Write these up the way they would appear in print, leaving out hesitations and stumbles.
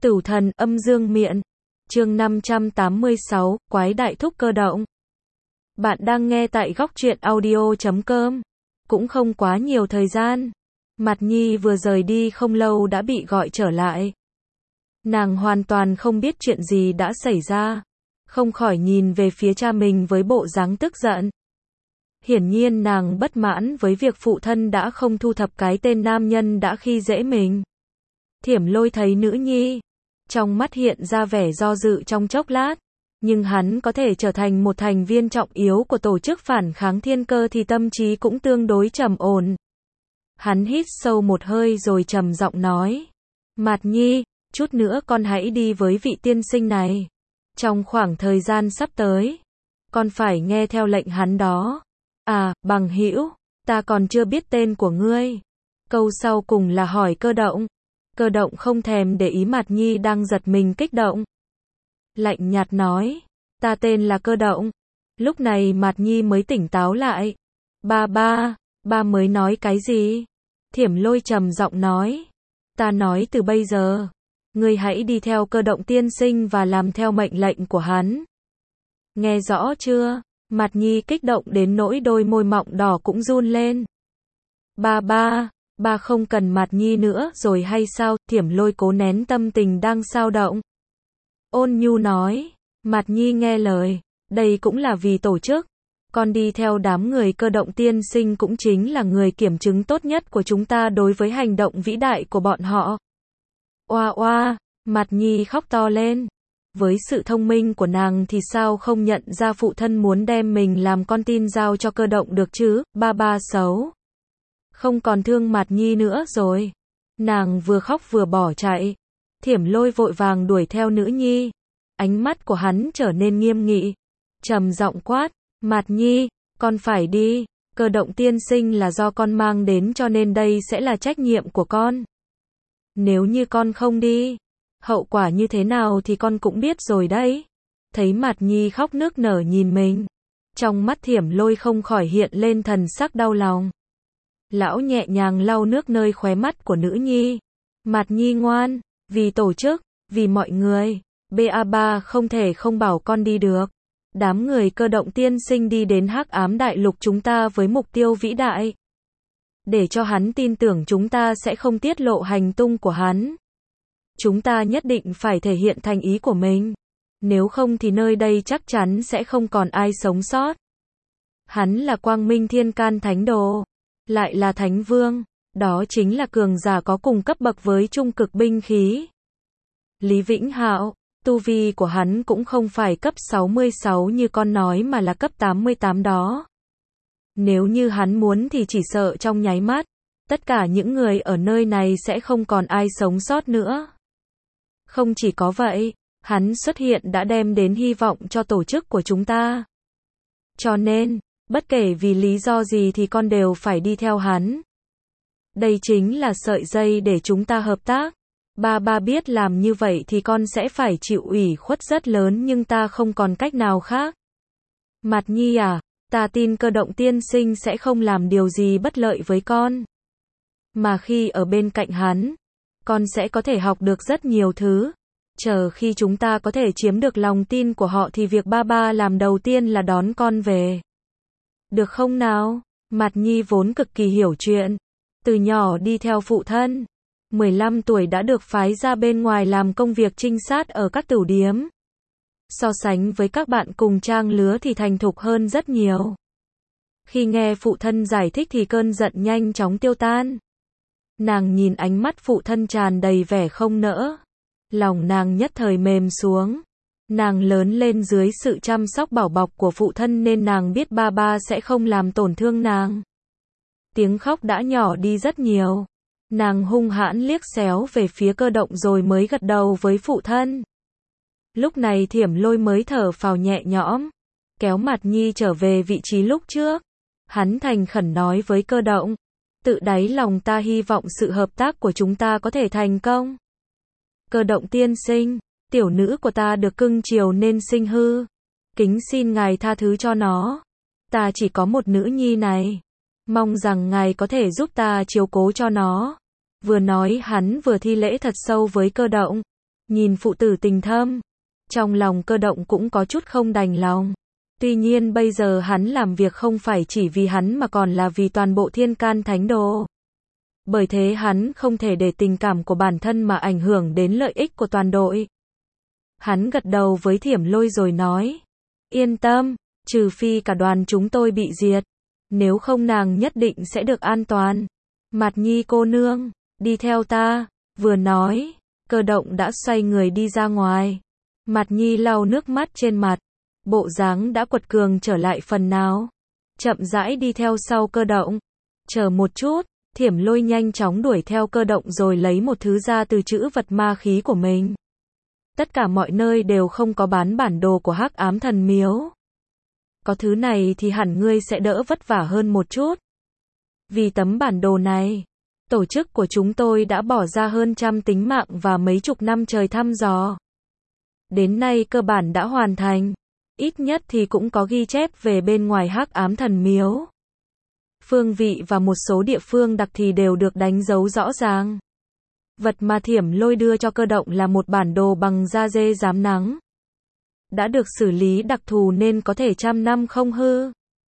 Tử thần âm dương miện. Chương 586, Quái đại thúc cơ động. Bạn đang nghe tại góc truyện audio.com. Cũng không quá nhiều thời gian. Mạt Nhi vừa rời đi không lâu đã bị gọi trở lại. Nàng hoàn toàn không biết chuyện gì đã xảy ra. Không khỏi nhìn về phía cha mình với bộ dáng tức giận. Hiển nhiên nàng bất mãn với việc phụ thân đã không thu thập cái tên nam nhân đã khi dễ mình. Thiểm Lôi thấy nữ nhi, trong mắt hiện ra vẻ do dự trong chốc lát, nhưng hắn có thể trở thành một thành viên trọng yếu của tổ chức phản kháng thiên cơ thì tâm trí cũng tương đối trầm ổn. Hắn hít sâu một hơi rồi trầm giọng nói, Mạt Nhi, chút nữa con hãy đi với vị tiên sinh này. Trong khoảng thời gian sắp tới, con phải nghe theo lệnh hắn đó. À, bằng hữu, ta còn chưa biết tên của ngươi. Câu sau cùng là hỏi Cơ Động. Cơ Động không thèm để ý Mạt Nhi đang giật mình kích động. Lạnh nhạt nói, ta tên là Cơ Động. Lúc này Mạt Nhi mới tỉnh táo lại. Ba mới nói cái gì? Thiểm Lôi trầm giọng nói, ta nói từ bây giờ, ngươi hãy đi theo Cơ Động tiên sinh và làm theo mệnh lệnh của hắn. Nghe rõ chưa? Mạt Nhi kích động đến nỗi đôi môi mọng đỏ cũng run lên. Ba không cần Mạt Nhi nữa rồi hay sao? Thiểm Lôi cố nén tâm tình đang xao động. Ôn nhu nói, Mạt Nhi nghe lời, đây cũng là vì tổ chức. Con đi theo đám người Cơ Động tiên sinh cũng chính là người kiểm chứng tốt nhất của chúng ta đối với hành động vĩ đại của bọn họ. Oa, Mạt Nhi khóc to lên. Với sự thông minh của nàng thì sao không nhận ra phụ thân muốn đem mình làm con tin giao cho Cơ Động được chứ? Ba xấu. Không còn thương Mạt Nhi nữa rồi. Nàng vừa khóc vừa bỏ chạy. Thiểm Lôi vội vàng đuổi theo nữ nhi. Ánh mắt của hắn trở nên nghiêm nghị. Trầm giọng quát, Mạt Nhi, con phải đi. Cơ Động tiên sinh là do con mang đến cho nên đây sẽ là trách nhiệm của con. Nếu như con không đi, hậu quả như thế nào thì con cũng biết rồi đấy. Thấy Mạt Nhi khóc nức nở nhìn mình, trong mắt Thiểm Lôi không khỏi hiện lên thần sắc đau lòng. Lão nhẹ nhàng lau nước nơi khóe mắt của nữ nhi. Mạt Nhi ngoan, vì tổ chức, vì mọi người, ba không thể không bảo con đi được. Đám người Cơ Động tiên sinh đi đến Hắc Ám Đại Lục chúng ta với mục tiêu vĩ đại. Để cho hắn tin tưởng chúng ta sẽ không tiết lộ hành tung của hắn. Chúng ta nhất định phải thể hiện thành ý của mình. Nếu không thì nơi đây chắc chắn sẽ không còn ai sống sót. Hắn là Quang Minh Thiên Can Thánh Đồ, lại là Thánh Vương, đó chính là cường giả có cùng cấp bậc với trung cực binh khí. Lý Vĩnh Hạo, tu vi của hắn cũng không phải cấp 66 như con nói mà là cấp 88 đó. Nếu như hắn muốn thì chỉ sợ trong nháy mắt, tất cả những người ở nơi này sẽ không còn ai sống sót nữa. Không chỉ có vậy, hắn xuất hiện đã đem đến hy vọng cho tổ chức của chúng ta. Cho nên, bất kể vì lý do gì thì con đều phải đi theo hắn. Đây chính là sợi dây để chúng ta hợp tác. Ba biết làm như vậy thì con sẽ phải chịu ủy khuất rất lớn nhưng ta không còn cách nào khác. Mạt Nhi à, ta tin Cơ Động tiên sinh sẽ không làm điều gì bất lợi với con. Mà khi ở bên cạnh hắn, con sẽ có thể học được rất nhiều thứ. Chờ khi chúng ta có thể chiếm được lòng tin của họ thì việc ba làm đầu tiên là đón con về. Được không nào? Mạt Nhi vốn cực kỳ hiểu chuyện. Từ nhỏ đi theo phụ thân. 15 tuổi đã được phái ra bên ngoài làm công việc trinh sát ở các tửu điếm. So sánh với các bạn cùng trang lứa thì thành thục hơn rất nhiều. Khi nghe phụ thân giải thích thì cơn giận nhanh chóng tiêu tan. Nàng nhìn ánh mắt phụ thân tràn đầy vẻ không nỡ. Lòng nàng nhất thời mềm xuống. Nàng lớn lên dưới sự chăm sóc bảo bọc của phụ thân nên nàng biết ba sẽ không làm tổn thương nàng. Tiếng khóc đã nhỏ đi rất nhiều. Nàng hung hãn liếc xéo về phía Cơ Động rồi mới gật đầu với phụ thân. Lúc này Thiểm Lôi mới thở phào nhẹ nhõm, kéo Mạt Nhi trở về vị trí lúc trước. Hắn thành khẩn nói với Cơ Động, tự đáy lòng ta hy vọng sự hợp tác của chúng ta có thể thành công. Cơ Động tiên sinh, tiểu nữ của ta được cưng chiều nên sinh hư. Kính xin ngài tha thứ cho nó. Ta chỉ có một nữ nhi này. Mong rằng ngài có thể giúp ta chiếu cố cho nó. Vừa nói hắn vừa thi lễ thật sâu với Cơ Động. Nhìn phụ tử tình thâm, trong lòng Cơ Động cũng có chút không đành lòng. Tuy nhiên bây giờ hắn làm việc không phải chỉ vì hắn mà còn là vì toàn bộ Thiên Can Thánh Đồ. Bởi thế hắn không thể để tình cảm của bản thân mà ảnh hưởng đến lợi ích của toàn đội. Hắn gật đầu với Thiểm Lôi rồi nói, yên tâm, trừ phi cả đoàn chúng tôi bị diệt, nếu không nàng nhất định sẽ được an toàn. Mạt Nhi cô nương, đi theo ta, vừa nói, Cơ Động đã xoay người đi ra ngoài. Mạt Nhi lau nước mắt trên mặt, bộ dáng đã quật cường trở lại phần nào, chậm rãi đi theo sau Cơ Động. Chờ một chút, Thiểm Lôi nhanh chóng đuổi theo Cơ Động rồi lấy một thứ ra từ trữ vật ma khí của mình. Tất cả mọi nơi đều không có bán bản đồ của Hắc Ám Thần Miếu. Có thứ này thì hẳn ngươi sẽ đỡ vất vả hơn một chút. Vì tấm bản đồ này, tổ chức của chúng tôi đã bỏ ra hơn trăm tính mạng và mấy chục năm trời thăm dò. Đến nay cơ bản đã hoàn thành, ít nhất thì cũng có ghi chép về bên ngoài Hắc Ám Thần Miếu. Phương vị và một số địa phương đặc thì đều được đánh dấu rõ ràng. Vật mà Thiểm Lôi đưa cho Cơ Động là một bản đồ bằng da dê rám nắng. Đã được xử lý đặc thù nên có thể trăm năm không hư.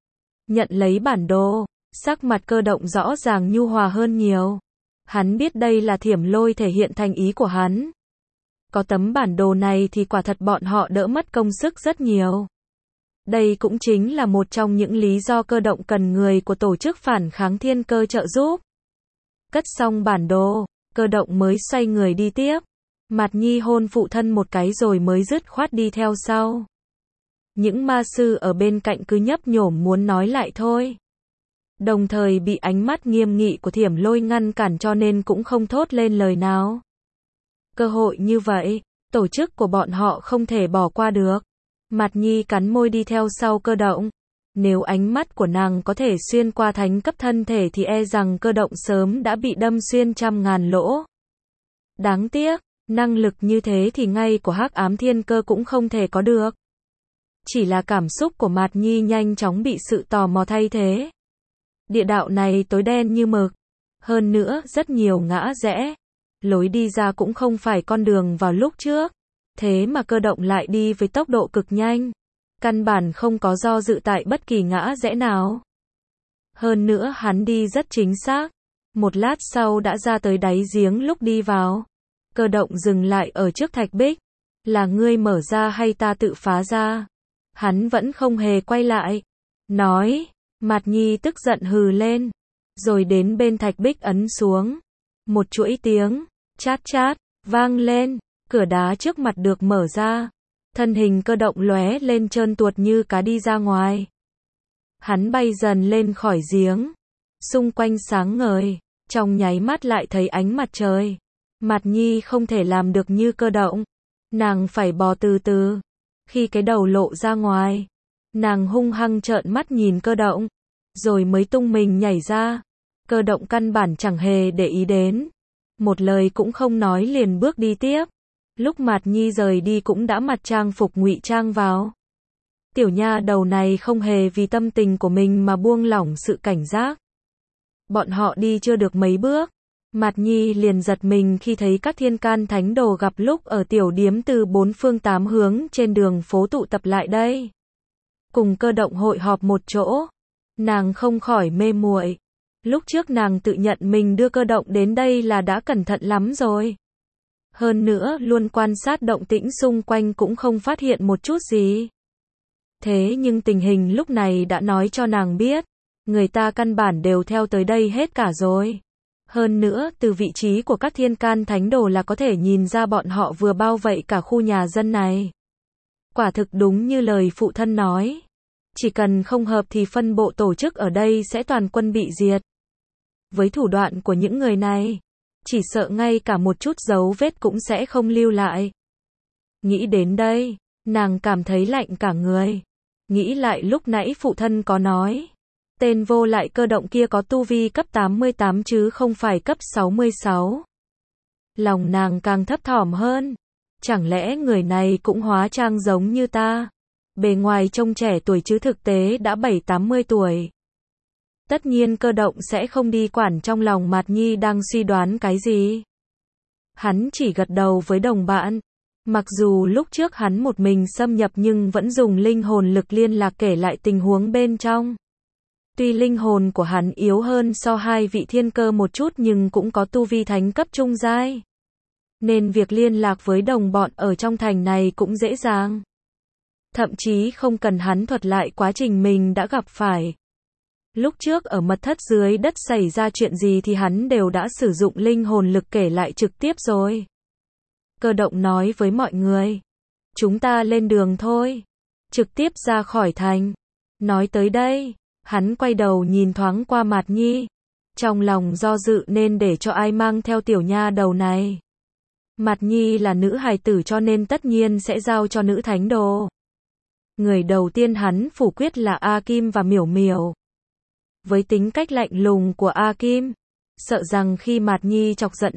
Nhận lấy bản đồ, sắc mặt Cơ Động rõ ràng nhu hòa hơn nhiều. Hắn biết đây là Thiểm Lôi thể hiện thành ý của hắn. Có tấm bản đồ này thì quả thật bọn họ đỡ mất công sức rất nhiều. Đây cũng chính là một trong những lý do Cơ Động cần người của tổ chức phản kháng thiên cơ trợ giúp. Cất xong bản đồ, Cơ Động mới xoay người đi tiếp. Mạt Nhi hôn phụ thân một cái rồi mới dứt khoát đi theo sau. Những ma sư ở bên cạnh cứ nhấp nhổm muốn nói lại thôi. Đồng thời bị ánh mắt nghiêm nghị của Thiểm Lôi ngăn cản cho nên cũng không thốt lên lời nào. Cơ hội như vậy, tổ chức của bọn họ không thể bỏ qua được. Mạt Nhi cắn môi đi theo sau Cơ Động. Nếu ánh mắt của nàng có thể xuyên qua thánh cấp thân thể thì e rằng Cơ Động sớm đã bị đâm xuyên trăm ngàn lỗ. Đáng tiếc, năng lực như thế thì ngay của Hắc Ám Thiên Cơ cũng không thể có được. Chỉ là cảm xúc của Mạt Nhi nhanh chóng bị sự tò mò thay thế. Địa đạo này tối đen như mực. Hơn nữa rất nhiều ngã rẽ. Lối đi ra cũng không phải con đường vào lúc trước. Thế mà Cơ Động lại đi với tốc độ cực nhanh. Căn bản không có do dự tại bất kỳ ngã rẽ nào. Hơn nữa hắn đi rất chính xác. Một lát sau đã ra tới đáy giếng lúc đi vào. Cơ Động dừng lại ở trước thạch bích. Là ngươi mở ra hay ta tự phá ra? Hắn vẫn không hề quay lại. Nói, Mạt Nhi tức giận hừ lên. Rồi đến bên thạch bích ấn xuống. Một chuỗi tiếng, chát chát, vang lên. Cửa đá trước mặt được mở ra. Thân hình Cơ Động lóe lên trơn tuột như cá đi ra ngoài. Hắn bay dần lên khỏi giếng. Xung quanh sáng ngời. Trong nháy mắt lại thấy ánh mặt trời. Mạt Nhi không thể làm được như Cơ Động. Nàng phải bò từ từ. Khi cái đầu lộ ra ngoài, nàng hung hăng trợn mắt nhìn Cơ Động. Rồi mới tung mình nhảy ra. Cơ Động căn bản chẳng hề để ý đến. Một lời cũng không nói liền bước đi tiếp. Lúc Mạt Nhi rời đi cũng đã mặc trang phục ngụy trang vào. Tiểu nha đầu này không hề vì tâm tình của mình mà buông lỏng sự cảnh giác. Bọn họ đi chưa được mấy bước. Mạt Nhi liền giật mình khi thấy các thiên can thánh đồ gặp lúc ở tiểu điếm từ bốn phương tám hướng trên đường phố tụ tập lại đây. Cùng Cơ Động hội họp một chỗ. Nàng không khỏi mê muội. Lúc trước nàng tự nhận mình đưa Cơ Động đến đây là đã cẩn thận lắm rồi. Hơn nữa luôn quan sát động tĩnh xung quanh cũng không phát hiện một chút gì. Thế nhưng tình hình lúc này đã nói cho nàng biết. Người ta căn bản đều theo tới đây hết cả rồi. Hơn nữa, từ vị trí của các thiên can thánh đồ là có thể nhìn ra bọn họ vừa bao vây cả khu nhà dân này. Quả thực đúng như lời phụ thân nói. Chỉ cần không hợp thì phân bộ tổ chức ở đây sẽ toàn quân bị diệt. Với thủ đoạn của những người này, chỉ sợ ngay cả một chút dấu vết cũng sẽ không lưu lại. Nghĩ đến đây, nàng cảm thấy lạnh cả người. Nghĩ lại lúc nãy phụ thân có nói. Tên vô lại Cơ Động kia có tu vi cấp 88 chứ không phải cấp 66. Lòng nàng càng thấp thỏm hơn. Chẳng lẽ người này cũng hóa trang giống như ta? Bề ngoài trông trẻ tuổi chứ thực tế đã 70-80 tuổi. Tất nhiên Cơ Động sẽ không đi quản trong lòng Mạt Nhi đang suy đoán cái gì. Hắn chỉ gật đầu với đồng bạn. Mặc dù lúc trước hắn một mình xâm nhập nhưng vẫn dùng linh hồn lực liên lạc kể lại tình huống bên trong. Tuy linh hồn của hắn yếu hơn so hai vị thiên cơ một chút nhưng cũng có tu vi thánh cấp trung giai. Nên việc liên lạc với đồng bọn ở trong thành này cũng dễ dàng. Thậm chí không cần hắn thuật lại quá trình mình đã gặp phải. Lúc trước ở mật thất dưới đất xảy ra chuyện gì thì hắn đều đã sử dụng linh hồn lực kể lại trực tiếp rồi. Cơ động nói với mọi người. Chúng ta lên đường thôi. Trực tiếp ra khỏi thành. Nói tới đây, hắn quay đầu nhìn thoáng qua Mạt Nhi. Trong lòng do dự nên để cho ai mang theo tiểu nha đầu này. Mạt Nhi là nữ hài tử cho nên tất nhiên sẽ giao cho nữ thánh đồ. Người đầu tiên hắn phủ quyết là A Kim và Miểu Miểu. Với tính cách lạnh lùng của A Kim, sợ rằng khi Mạt Nhi chọc giận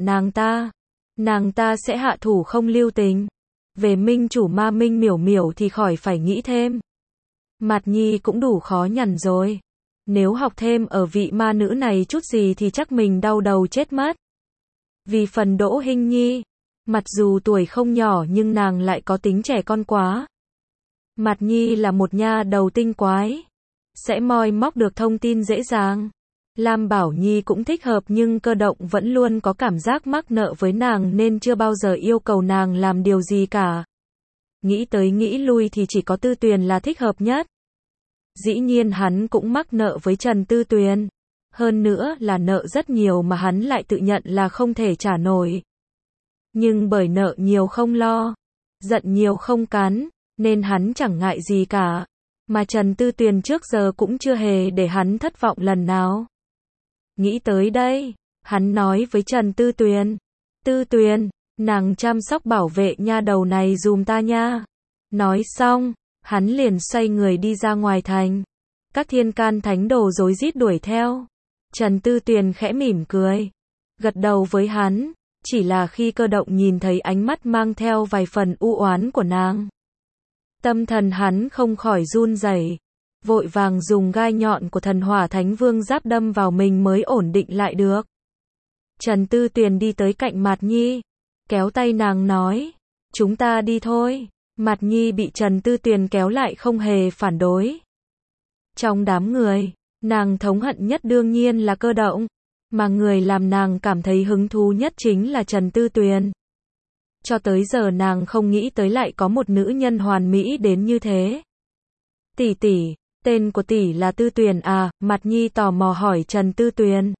nàng ta sẽ hạ thủ không lưu tình. Về minh chủ ma minh Miểu Miểu thì khỏi phải nghĩ thêm. Mạt Nhi cũng đủ khó nhằn rồi. Nếu học thêm ở vị ma nữ này chút gì thì chắc mình đau đầu chết mất. Vì phần Đỗ Hinh Nhi, mặc dù tuổi không nhỏ nhưng nàng lại có tính trẻ con quá. Mạt Nhi là một nha đầu tinh quái, sẽ moi móc được thông tin dễ dàng. Lam Bảo Nhi cũng thích hợp nhưng Cơ động vẫn luôn có cảm giác mắc nợ với nàng nên chưa bao giờ yêu cầu nàng làm điều gì cả. Nghĩ tới nghĩ lui thì chỉ có Tư Tuyền là thích hợp nhất. Dĩ nhiên hắn cũng mắc nợ với Trần Tư Tuyền. Hơn nữa là nợ rất nhiều mà hắn lại tự nhận là không thể trả nổi. Nhưng bởi nợ nhiều không lo, giận nhiều không cắn, nên hắn chẳng ngại gì cả. Mà Trần Tư Tuyền trước giờ cũng chưa hề để hắn thất vọng lần nào. Nghĩ tới đây, hắn nói với Trần Tư Tuyền. Tư Tuyền, nàng chăm sóc bảo vệ nha đầu này dùm ta nha. Nói xong, hắn liền xoay người đi ra ngoài thành. Các thiên can thánh đồ rối rít đuổi theo. Trần Tư Tuyền khẽ mỉm cười, gật đầu với hắn. Chỉ là khi Cơ động nhìn thấy ánh mắt mang theo vài phần u oán của nàng, tâm thần hắn không khỏi run rẩy, vội vàng dùng gai nhọn của thần hỏa thánh vương giáp đâm vào mình mới ổn định lại được. Trần Tư Tuyền đi tới cạnh Mạt Nhi, kéo tay nàng nói, chúng ta đi thôi. Mạt Nhi bị Trần Tư Tuyền kéo lại không hề phản đối. Trong đám người, nàng thống hận nhất đương nhiên là Cơ động, mà người làm nàng cảm thấy hứng thú nhất chính là Trần Tư Tuyền. Cho tới giờ nàng không nghĩ tới lại có một nữ nhân hoàn mỹ đến như thế. Tỷ tỷ, tên của tỷ là Tư Tuyền à? Mạt Nhi tò mò hỏi Trần Tư Tuyền.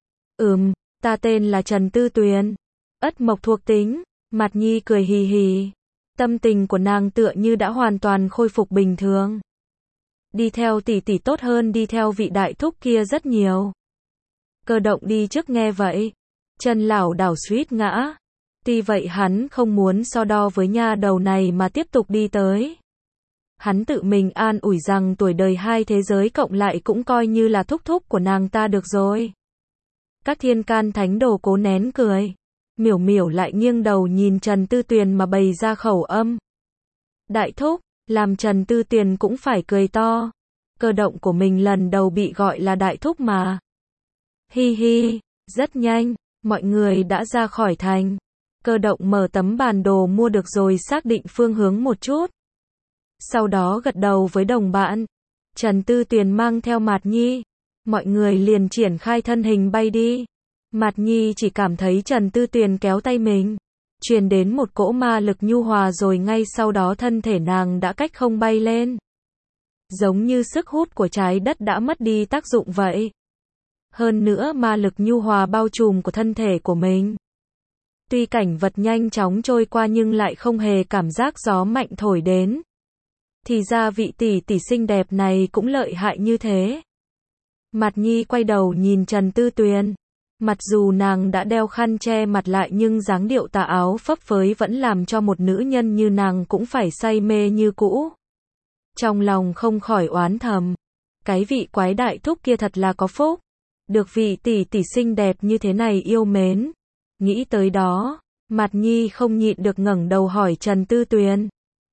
Ta tên là Trần Tư Tuyền. Ất mộc thuộc tính. Mạt Nhi cười hì hì. Tâm tình của nàng tựa như đã hoàn toàn khôi phục bình thường. Đi theo tỷ tỷ tốt hơn đi theo vị đại thúc kia rất nhiều. Cơ động đi trước nghe vậy, chân lảo đảo suýt ngã. Tuy vậy hắn không muốn so đo với nha đầu này mà tiếp tục đi tới. Hắn tự mình an ủi rằng tuổi đời hai thế giới cộng lại cũng coi như là thúc thúc của nàng ta được rồi. Các thiên can thánh đồ cố nén cười. Miểu Miểu lại nghiêng đầu nhìn Trần Tư Tuyền mà bày ra khẩu âm. Đại thúc, làm Trần Tư Tuyền cũng phải cười to. Cơ động của mình lần đầu bị gọi là đại thúc mà. Hi hi, rất nhanh, mọi người đã ra khỏi thành. Cơ động mở tấm bản đồ mua được rồi xác định phương hướng một chút. Sau đó gật đầu với đồng bạn. Trần Tư Tuyền mang theo Mạt Nhi. Mọi người liền triển khai thân hình bay đi. Mạt Nhi chỉ cảm thấy Trần Tư Tuyền kéo tay mình, truyền đến một cỗ ma lực nhu hòa rồi ngay sau đó thân thể nàng đã cách không bay lên. Giống như sức hút của trái đất đã mất đi tác dụng vậy. Hơn nữa ma lực nhu hòa bao trùm của thân thể của mình. Tuy cảnh vật nhanh chóng trôi qua nhưng lại không hề cảm giác gió mạnh thổi đến. Thì ra vị tỷ tỷ xinh đẹp này cũng lợi hại như thế. Mạt Nhi quay đầu nhìn Trần Tư Tuyền. Mặc dù nàng đã đeo khăn che mặt lại nhưng dáng điệu tà áo phấp phới vẫn làm cho một nữ nhân như nàng cũng phải say mê như cũ. Trong lòng không khỏi oán thầm. Cái vị quái đại thúc kia thật là có phúc. Được vị tỷ tỷ xinh đẹp như thế này yêu mến. Nghĩ tới đó, Mạt Nhi không nhịn được ngẩng đầu hỏi Trần Tư Tuyền.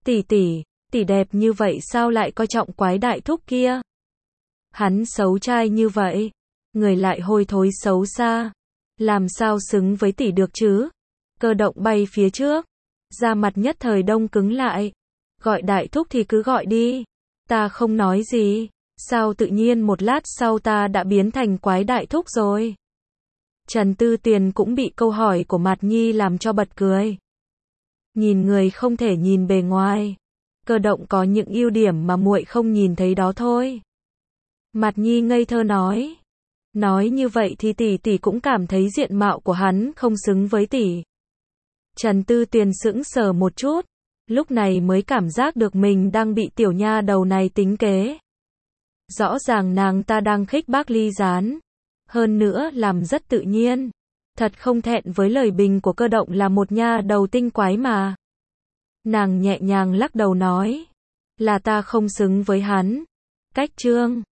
Tỷ đẹp như vậy sao lại coi trọng quái đại thúc kia? Hắn xấu trai như vậy, người lại hôi thối xấu xa. Làm sao xứng với tỷ được chứ? Cơ động bay phía trước. Da mặt nhất thời đông cứng lại. Gọi đại thúc thì cứ gọi đi. Ta không nói gì. Sao tự nhiên một lát sau ta đã biến thành quái đại thúc rồi? Trần Tư Tiền cũng bị câu hỏi của Mạt Nhi làm cho bật cười. Nhìn người không thể nhìn bề ngoài. Cơ động có những ưu điểm mà muội không nhìn thấy đó thôi. Mạt Nhi ngây thơ nói. Nói như vậy thì tỷ tỷ cũng cảm thấy diện mạo của hắn không xứng với tỷ. Trần Tư Tiền sững sờ một chút. Lúc này mới cảm giác được mình đang bị tiểu nha đầu này tính kế. Rõ ràng nàng ta đang khích bác Ly Gián. Hơn nữa làm rất tự nhiên. Thật không thẹn với lời bình của Cơ động là một nha đầu tinh quái mà. Nàng nhẹ nhàng lắc đầu nói. Là ta không xứng với hắn. Cách chương